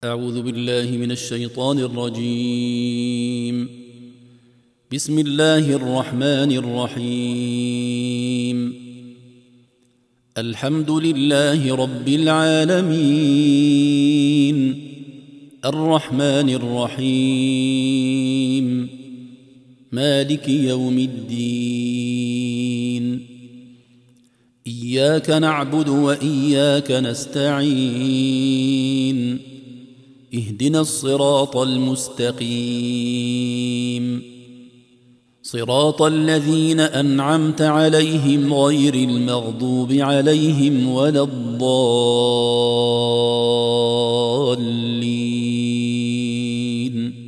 أعوذ بالله من الشيطان الرجيم. بسم الله الرحمن الرحيم. الحمد لله رب العالمين، الرحمن الرحيم، مالك يوم الدين. إياك نعبد وإياك نستعين، اهدنا الصراط المستقيم، صراط الذين أنعمت عليهم غير المغضوب عليهم ولا الضالين.